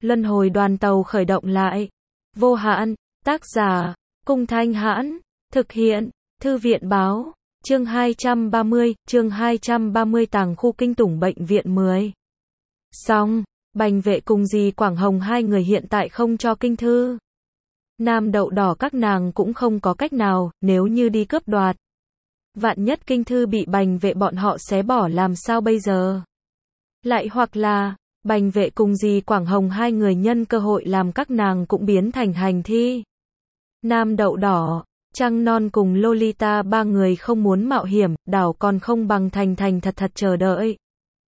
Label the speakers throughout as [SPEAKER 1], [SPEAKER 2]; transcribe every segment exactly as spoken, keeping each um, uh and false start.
[SPEAKER 1] Luân hồi đoàn tàu khởi động lại. Vô hạn, tác giả, Cung Thanh Hãn, thực hiện, Thư viện báo, chương hai trăm ba mươi, chương hai trăm ba mươi tàng khu kinh tủng bệnh viện mười. Xong, Bành Vệ cùng dì Quảng Hồng hai người hiện tại không cho kinh thư. Nam Đậu Đỏ các nàng cũng không có cách nào, nếu như đi cướp đoạt. Vạn nhất kinh thư bị Bành Vệ bọn họ xé bỏ làm sao bây giờ? Lại hoặc là, Bành Vệ cùng dì Quảng Hồng hai người nhân cơ hội làm các nàng cũng biến thành hành thi. Nam Đậu Đỏ, Trăng Non cùng Lolita ba người không muốn mạo hiểm, đảo còn không bằng thành thành thật thật chờ đợi.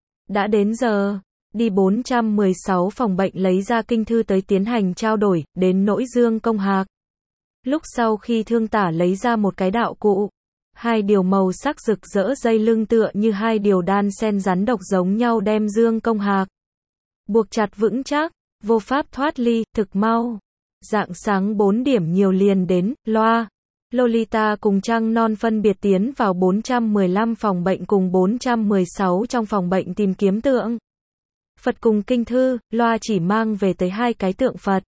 [SPEAKER 1] Đã đến giờ, đi bốn trăm mười sáu phòng bệnh lấy ra kinh thư tới tiến hành trao đổi, đến nỗi Dương Công Hạc. Lúc sau khi thương tả lấy ra một cái đạo cụ, hai điều màu sắc rực rỡ dây lưng tựa như hai điều đan sen rắn độc giống nhau đem Dương Công Hạc buộc chặt vững chắc, vô pháp thoát ly, thực mau. Rạng sáng bốn điểm nhiều liền đến, loa. Lolita cùng Trăng Non phân biệt tiến vào bốn trăm mười lăm phòng bệnh cùng bốn trăm mười sáu trong phòng bệnh tìm kiếm tượng Phật cùng kinh thư, loa chỉ mang về tới hai cái tượng Phật.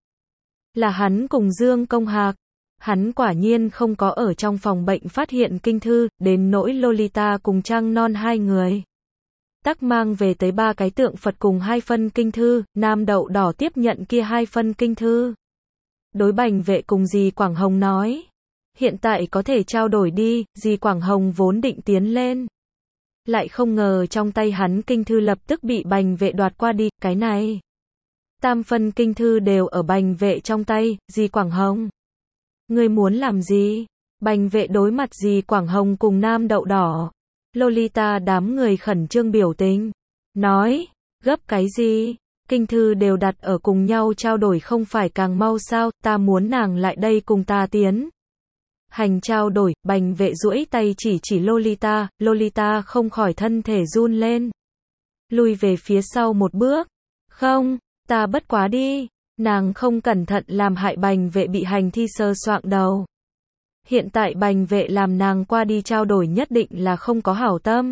[SPEAKER 1] Là hắn cùng Dương Công Hạc. Hắn quả nhiên không có ở trong phòng bệnh phát hiện kinh thư, đến nỗi Lolita cùng Trăng Non hai người. Tắc mang về tới ba cái tượng Phật cùng hai phân kinh thư, Nam Đậu Đỏ tiếp nhận kia hai phân kinh thư. Đối Bành Vệ cùng dì Quảng Hồng nói. Hiện tại có thể trao đổi đi, dì Quảng Hồng vốn định tiến lên. Lại không ngờ trong tay hắn kinh thư lập tức bị Bành Vệ đoạt qua đi, cái này. Tam phân kinh thư đều ở Bành Vệ trong tay, dì Quảng Hồng. Ngươi muốn làm gì? Bành Vệ đối mặt dì Quảng Hồng cùng Nam Đậu Đỏ. Lolita đám người khẩn trương biểu tình. Nói, gấp cái gì? Kinh thư đều đặt ở cùng nhau trao đổi không phải càng mau sao, ta muốn nàng lại đây cùng ta tiến. Hành trao đổi, Bành Vệ duỗi tay chỉ chỉ Lolita, Lolita không khỏi thân thể run lên. Lùi về phía sau một bước. Không, ta bất quá đi. Nàng không cẩn thận làm hại Bành Vệ bị hành thi sơ soạng đầu. Hiện tại Bành Vệ làm nàng qua đi trao đổi nhất định là không có hảo tâm.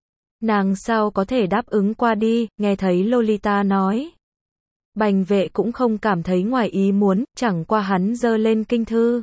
[SPEAKER 1] Nàng sao có thể đáp ứng qua đi, nghe thấy Lolita nói. Bành Vệ cũng không cảm thấy ngoài ý muốn, chẳng qua hắn giơ lên kinh thư.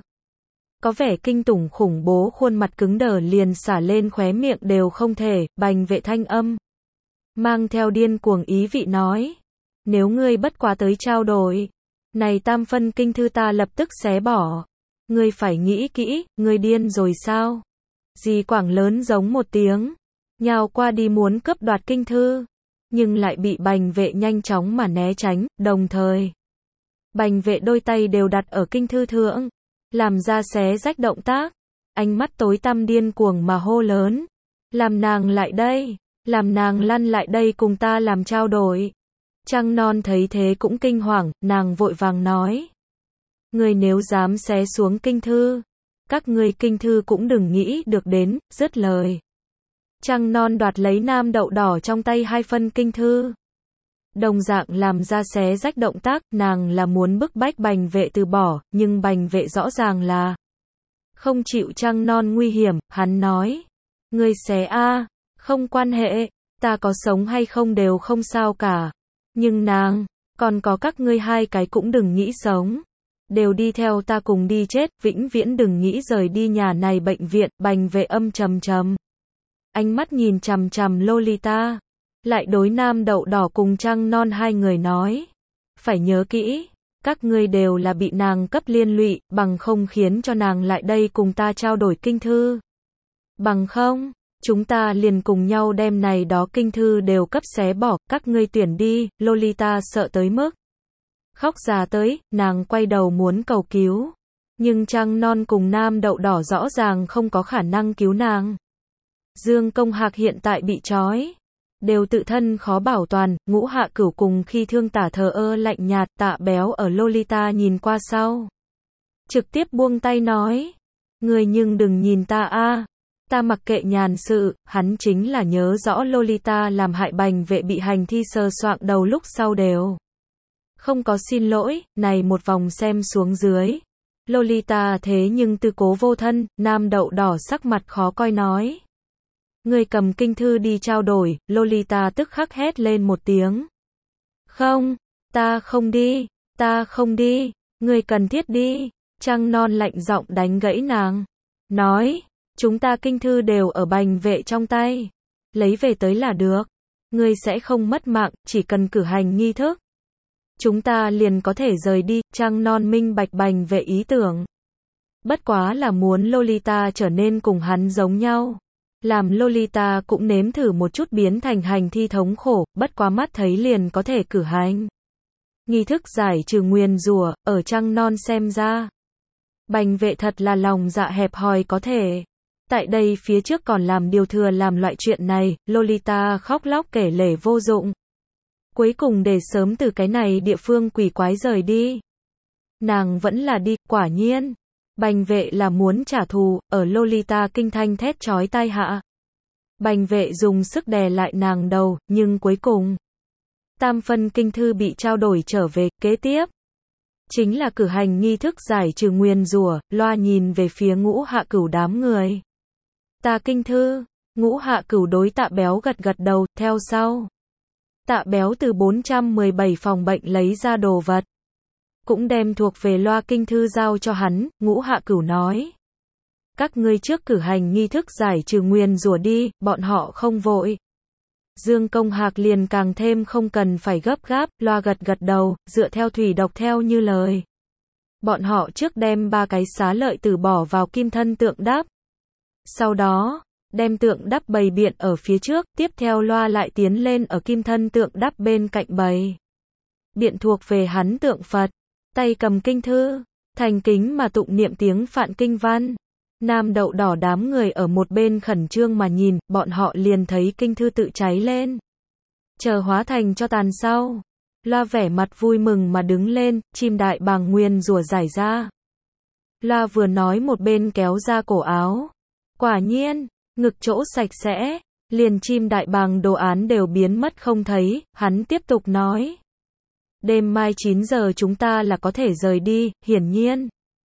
[SPEAKER 1] Có vẻ kinh tủng khủng bố khuôn mặt cứng đờ liền xả lên khóe miệng đều không thể, Bành Vệ thanh âm. Mang theo điên cuồng ý vị nói. Nếu ngươi bất quá tới trao đổi. Này tam phân kinh thư ta lập tức xé bỏ. Ngươi phải nghĩ kỹ, ngươi điên rồi sao? Dì Quảng lớn giống một tiếng. Nhào qua đi muốn cướp đoạt kinh thư. Nhưng lại bị Bành Vệ nhanh chóng mà né tránh, đồng thời. Bành Vệ đôi tay đều đặt ở kinh thư thượng. Làm ra xé rách động tác. Ánh mắt tối tăm điên cuồng mà hô lớn. Làm nàng lại đây. Làm nàng lăn lại đây cùng ta làm trao đổi. Trăng Non thấy thế cũng kinh hoàng, nàng vội vàng nói. Người nếu dám xé xuống kinh thư. Các ngươi kinh thư cũng đừng nghĩ được đến, dứt lời. Trăng Non đoạt lấy Nam Đậu Đỏ trong tay hai phân kinh thư. Đồng dạng làm ra xé rách động tác, nàng là muốn bức bách Bành Vệ từ bỏ, nhưng Bành Vệ rõ ràng là không chịu Trăng Non nguy hiểm, hắn nói. Ngươi xé a, không quan hệ, ta có sống hay không đều không sao cả. Nhưng nàng, còn có các ngươi hai cái cũng đừng nghĩ sống. Đều đi theo ta cùng đi chết, vĩnh viễn đừng nghĩ rời đi nhà này bệnh viện, Bành Vệ âm trầm trầm. Ánh mắt nhìn chằm chằm Lolita. Lại đối Nam Đậu Đỏ cùng Trăng Non hai người nói. Phải nhớ kỹ, các ngươi đều là bị nàng cấp liên lụy, bằng không khiến cho nàng lại đây cùng ta trao đổi kinh thư. Bằng không, chúng ta liền cùng nhau đem này đó kinh thư đều cấp xé bỏ, các ngươi tuyển đi, Lolita sợ tới mức. Khóc ra tới, nàng quay đầu muốn cầu cứu. Nhưng Trăng Non cùng Nam Đậu Đỏ rõ ràng không có khả năng cứu nàng. Dương Công Hạc hiện tại bị trói. Đều tự thân khó bảo toàn, Ngũ Hạ Cửu cùng khi thương tả thờ ơ lạnh nhạt, Tạ Béo ở Lolita nhìn qua sau. Trực tiếp buông tay nói. Người nhưng đừng nhìn ta a, ta mặc kệ nhàn sự, hắn chính là nhớ rõ Lolita làm hại Bành Vệ bị hành thi sờ soạng đầu lúc sau đều. Không có xin lỗi, này một vòng xem xuống dưới. Lolita thế nhưng tư cố vô thân, Nam Đậu Đỏ sắc mặt khó coi nói. Người cầm kinh thư đi trao đổi, Lolita tức khắc hét lên một tiếng. Không, Ta không đi, ta không đi, ngươi cần thiết đi. Trăng non lạnh giọng đánh gãy nàng. Nói, chúng ta kinh thư đều ở Bành Vệ trong tay. Lấy về tới là được. Ngươi sẽ không mất mạng, chỉ cần cử hành nghi thức. Chúng ta liền có thể rời đi. Trăng non minh bạch Bành Vệ ý tưởng. Bất quá là muốn Lolita trở nên cùng hắn giống nhau. Làm Lolita cũng nếm thử một chút biến thành hành thi thống khổ, bất quá mắt thấy liền có thể cử hành. Nghi thức giải trừ nguyền rủa, ở Trăng non xem ra. Bành Vệ thật là lòng dạ hẹp hòi có thể. Tại đây phía trước còn làm điều thừa làm loại chuyện này, Lolita khóc lóc kể lể vô dụng. Cuối cùng để sớm từ cái này địa phương quỷ quái rời đi. Nàng vẫn là đi, quả nhiên. Bành Vệ là muốn trả thù, ở Lolita kinh thanh thét chói tai hạ. Bành Vệ dùng sức đè lại nàng đầu, nhưng cuối cùng. Tam phân kinh thư bị trao đổi trở về, kế tiếp. Chính là cử hành nghi thức giải trừ nguyền rủa, loa nhìn về phía Ngũ Hạ Cửu đám người. Ta kinh thư, Ngũ Hạ Cửu đối Tạ Béo gật gật đầu, theo sau. Tạ Béo từ bốn trăm mười bảy phòng bệnh lấy ra đồ vật. Cũng đem thuộc về loa kinh thư giao cho hắn, Ngũ Hạ Cửu nói. Các ngươi trước cử hành nghi thức giải trừ nguyền rủa đi, bọn họ không vội. Dương Công Hạc liền càng thêm không cần phải gấp gáp, loa gật gật đầu, dựa theo thủy độc theo như lời. Bọn họ trước đem ba cái xá lợi tử bỏ vào kim thân tượng đắp. Sau đó, đem tượng đắp bày biện ở phía trước, tiếp theo loa lại tiến lên ở kim thân tượng đắp bên cạnh bày. Biện thuộc về hắn tượng Phật, tay cầm kinh thư, thành kính mà tụng niệm tiếng Phạn kinh văn. Nam Đậu Đỏ đám người ở một bên khẩn trương mà nhìn, bọn họ liền thấy kinh thư tự cháy lên. Chờ hóa thành cho tàn sau. Loa vẻ mặt vui mừng mà đứng lên, chim đại bàng nguyên rủa giải ra. Loa vừa nói một bên kéo ra cổ áo. Quả nhiên, ngực chỗ sạch sẽ, liền chim đại bàng đồ án đều biến mất không thấy, hắn tiếp tục nói. Đêm mai chín giờ chúng ta là có thể rời đi, hiển nhiên.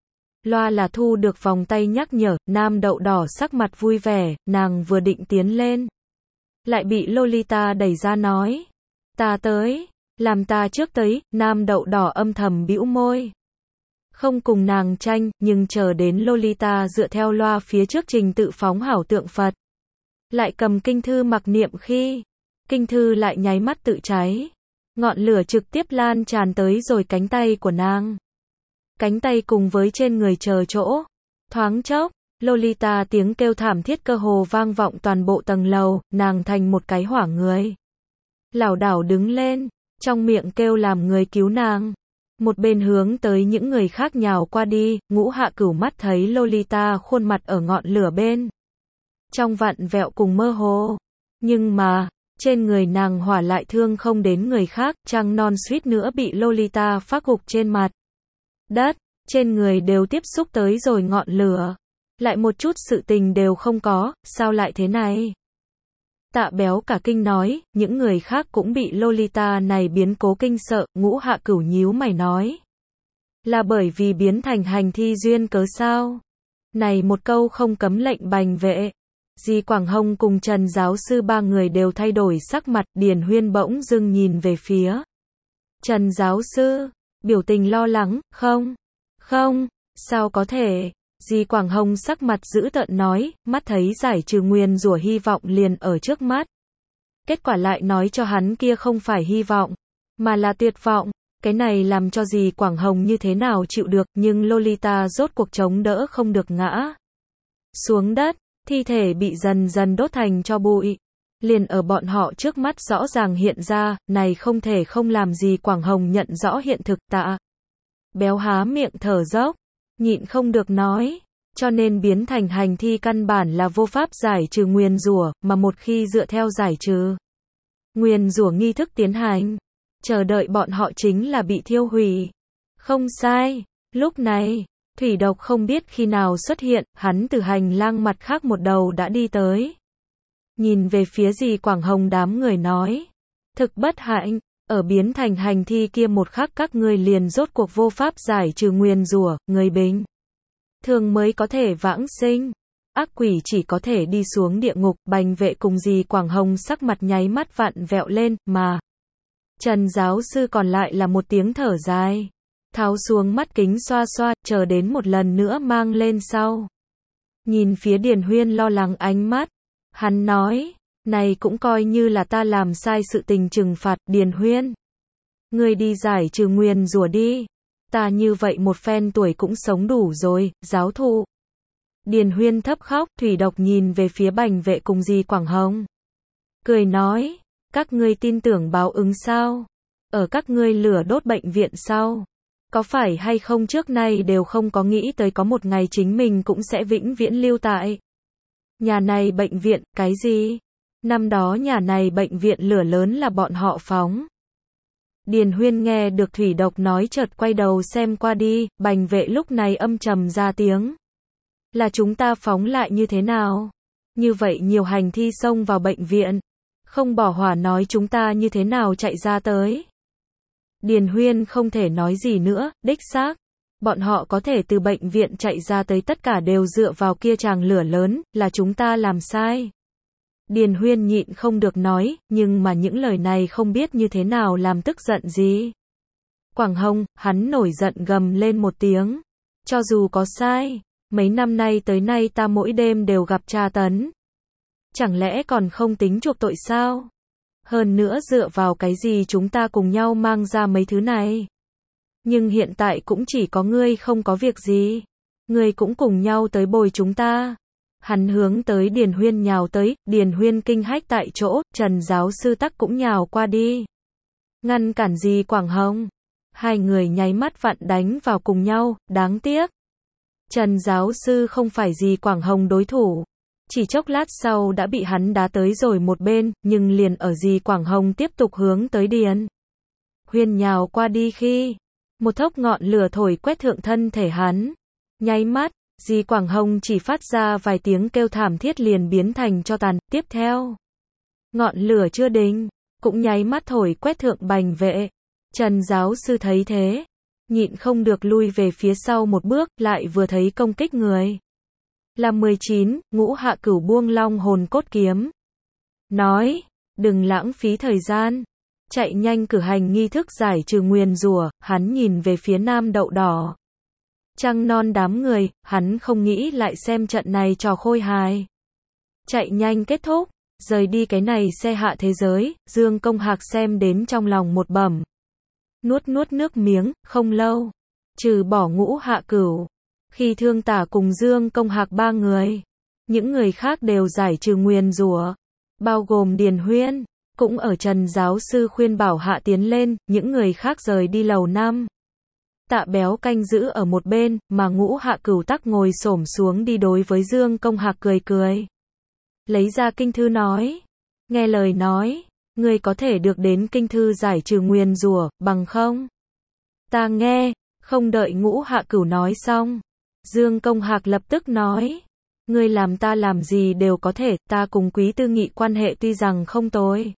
[SPEAKER 1] Loa là thu được vòng tay nhắc nhở, Nam Đậu Đỏ sắc mặt vui vẻ, nàng vừa định tiến lên. Lại bị Lolita đẩy ra nói. Ta tới, làm ta trước tới, Nam Đậu Đỏ âm thầm bĩu môi. Không cùng nàng tranh, nhưng chờ đến Lolita dựa theo loa phía trước trình tự phóng hảo tượng Phật. Lại cầm kinh thư mặc niệm khi, kinh thư lại nháy mắt tự cháy. Ngọn lửa trực tiếp lan tràn tới rồi cánh tay của nàng. Cánh tay cùng với trên người chờ chỗ. Thoáng chốc, Lolita tiếng kêu thảm thiết cơ hồ vang vọng toàn bộ tầng lầu, nàng thành một cái hỏa người. Lảo đảo đứng lên, trong miệng kêu làm người cứu nàng. Một bên hướng tới những người khác nhào qua đi, Ngũ Hạ Cửu mắt thấy Lolita khuôn mặt ở ngọn lửa bên. Trong vặn vẹo cùng mơ hồ. Nhưng mà, trên người nàng hỏa lại thương không đến người khác, trăng non suýt nữa bị Lolita phác gục trên mặt. Đất, trên người đều tiếp xúc tới rồi ngọn lửa. Lại một chút sự tình đều không có, sao lại thế này? Tạ Béo cả kinh nói, những người khác cũng bị Lolita này biến cố kinh sợ, Ngũ Hạ Cửu nhíu mày nói. Là bởi vì biến thành hành thi duyên cớ sao? Này một câu không cấm lệnh Bành Vệ. Di Quảng Hồng cùng Trần giáo sư ba người đều thay đổi sắc mặt, Điền Huyên bỗng dưng nhìn về phía. Trần giáo sư, biểu tình lo lắng, không, không, sao có thể? Di Quảng Hồng sắc mặt dữ tợn nói, mắt thấy giải trừ nguyền rủa hy vọng liền ở trước mắt. Kết quả lại nói cho hắn kia không phải hy vọng, mà là tuyệt vọng. Cái này làm cho Di Quảng Hồng như thế nào chịu được, nhưng Lolita rốt cuộc chống đỡ không được ngã xuống đất, thi thể bị dần dần đốt thành tro bụi. Liền ở bọn họ trước mắt rõ ràng hiện ra, này không thể không làm Di Quảng Hồng nhận rõ hiện thực. Tạ Béo há miệng thở dốc, nhịn không được nói, cho nên biến thành hành thi căn bản là vô pháp giải trừ nguyền rủa, mà một khi dựa theo giải trừ nguyền rủa nghi thức tiến hành, chờ đợi bọn họ chính là bị thiêu hủy. Không sai, lúc này, thủy độc không biết khi nào xuất hiện, hắn từ hành lang mặt khác một đầu đã đi tới. Nhìn về phía Di Quảng Hồng đám người nói, thực bất hạnh, ở biến thành hành thi kia một khắc các ngươi liền rốt cuộc vô pháp giải trừ nguyền rủa, người bình thường mới có thể vãng sinh, ác quỷ chỉ có thể đi xuống địa ngục. Bành Vệ cùng Di Quảng Hồng sắc mặt nháy mắt vặn vẹo lên, mà Trần giáo sư còn lại là một tiếng thở dài. Tháo xuống mắt kính xoa xoa, chờ đến một lần nữa mang lên sau. Nhìn phía Điền Huyên lo lắng ánh mắt. Hắn nói, này cũng coi như là ta làm sai sự tình trừng phạt, Điền Huyên. Ngươi đi giải trừ nguyền rủa đi. Ta như vậy một phen tuổi cũng sống đủ rồi, giáo thụ. Điền Huyên thấp khóc, thủy độc nhìn về phía Bành Vệ cùng dì Quảng Hồng. Cười nói, các ngươi tin tưởng báo ứng sao? Ở các ngươi lửa đốt bệnh viện sao? Có phải hay không trước nay đều không có nghĩ tới có một ngày chính mình cũng sẽ vĩnh viễn lưu tại nhà này bệnh viện, cái gì? Năm đó nhà này bệnh viện lửa lớn là bọn họ phóng. Điền Huyên nghe được thủy độc nói chợt quay đầu xem qua đi, Bành Vệ lúc này âm trầm ra tiếng. Là chúng ta phóng lại như thế nào? Như vậy nhiều hành thi xông vào bệnh viện. Không bỏ hỏa nói chúng ta như thế nào chạy ra tới. Điền Huyên không thể nói gì nữa, đích xác. Bọn họ có thể từ bệnh viện chạy ra tới tất cả đều dựa vào kia tràng lửa lớn, là chúng ta làm sai. Điền Huyên nhịn không được nói, nhưng mà những lời này không biết như thế nào làm tức giận gì. Quảng Hồng, hắn nổi giận gầm lên một tiếng. Cho dù có sai, mấy năm nay tới nay ta mỗi đêm đều gặp tra tấn. Chẳng lẽ còn không tính chuộc tội sao? Hơn nữa dựa vào cái gì chúng ta cùng nhau mang ra mấy thứ này? Nhưng hiện tại cũng chỉ có ngươi không có việc gì. Ngươi cũng cùng nhau tới bồi chúng ta. Hắn hướng tới Điền Huyên nhào tới, Điền Huyên kinh hách tại chỗ, Trần giáo sư tắc cũng nhào qua đi. Ngăn cản gì Quảng Hồng? Hai người nháy mắt vặn đánh vào cùng nhau, đáng tiếc. Trần giáo sư không phải gì Quảng Hồng đối thủ. Chỉ chốc lát sau đã bị hắn đá tới rồi một bên, nhưng liền ở gì Quảng Hồng tiếp tục hướng tới Điền Huyên nhào qua đi khi một thốc ngọn lửa thổi quét thượng thân thể hắn. Nháy mắt, dì Quảng Hồng chỉ phát ra vài tiếng kêu thảm thiết liền biến thành tro tàn. Tiếp theo, ngọn lửa chưa định, cũng nháy mắt thổi quét thượng Bành Vệ. Trần giáo sư thấy thế, nhịn không được lui về phía sau một bước, lại vừa thấy công kích người. Là mười chín, Ngũ Hạ Cửu buông long hồn cốt kiếm. Nói, đừng lãng phí thời gian. Chạy nhanh cử hành nghi thức giải trừ nguyền rủa, hắn nhìn về phía Nam Đậu Đỏ. Trăng non đám người, hắn không nghĩ lại xem trận này trò khôi hài. Chạy nhanh kết thúc, rời đi cái này xe hạ thế giới, Dương Công Hạc xem đến trong lòng một bẩm. Nuốt nuốt nước miếng, không lâu. Trừ bỏ Ngũ Hạ Cửu. Khi Thương Tả cùng Dương Công Hạc ba người. Những người khác đều giải trừ nguyền rủa. Bao gồm Điền Huyên. Cũng ở Trần giáo sư khuyên bảo hạ tiến lên, những người khác rời đi lầu năm. Tạ Béo canh giữ ở một bên, mà Ngũ Hạ Cửu tắc ngồi xổm xuống đi đối với Dương Công Hạc cười cười. Lấy ra kinh thư nói. Nghe lời nói, ngươi có thể được đến kinh thư giải trừ nguyền rủa, bằng không? Ta nghe, không đợi Ngũ Hạ Cửu nói xong. Dương Công Hạc lập tức nói. Ngươi làm ta làm gì đều có thể, ta cùng Quý Tư Nghị quan hệ tuy rằng không tồi.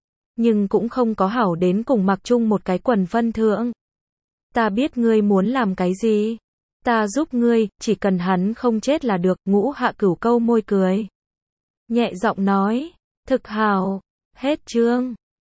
[SPEAKER 1] Nhưng cũng không có hảo đến cùng mặc chung một cái quần phân thượng. Ta biết ngươi muốn làm cái gì. Ta giúp ngươi, chỉ cần hắn không chết là được. Ngũ Hạ Cửu câu môi cười. Nhẹ giọng nói. Thực hảo. Hết chương.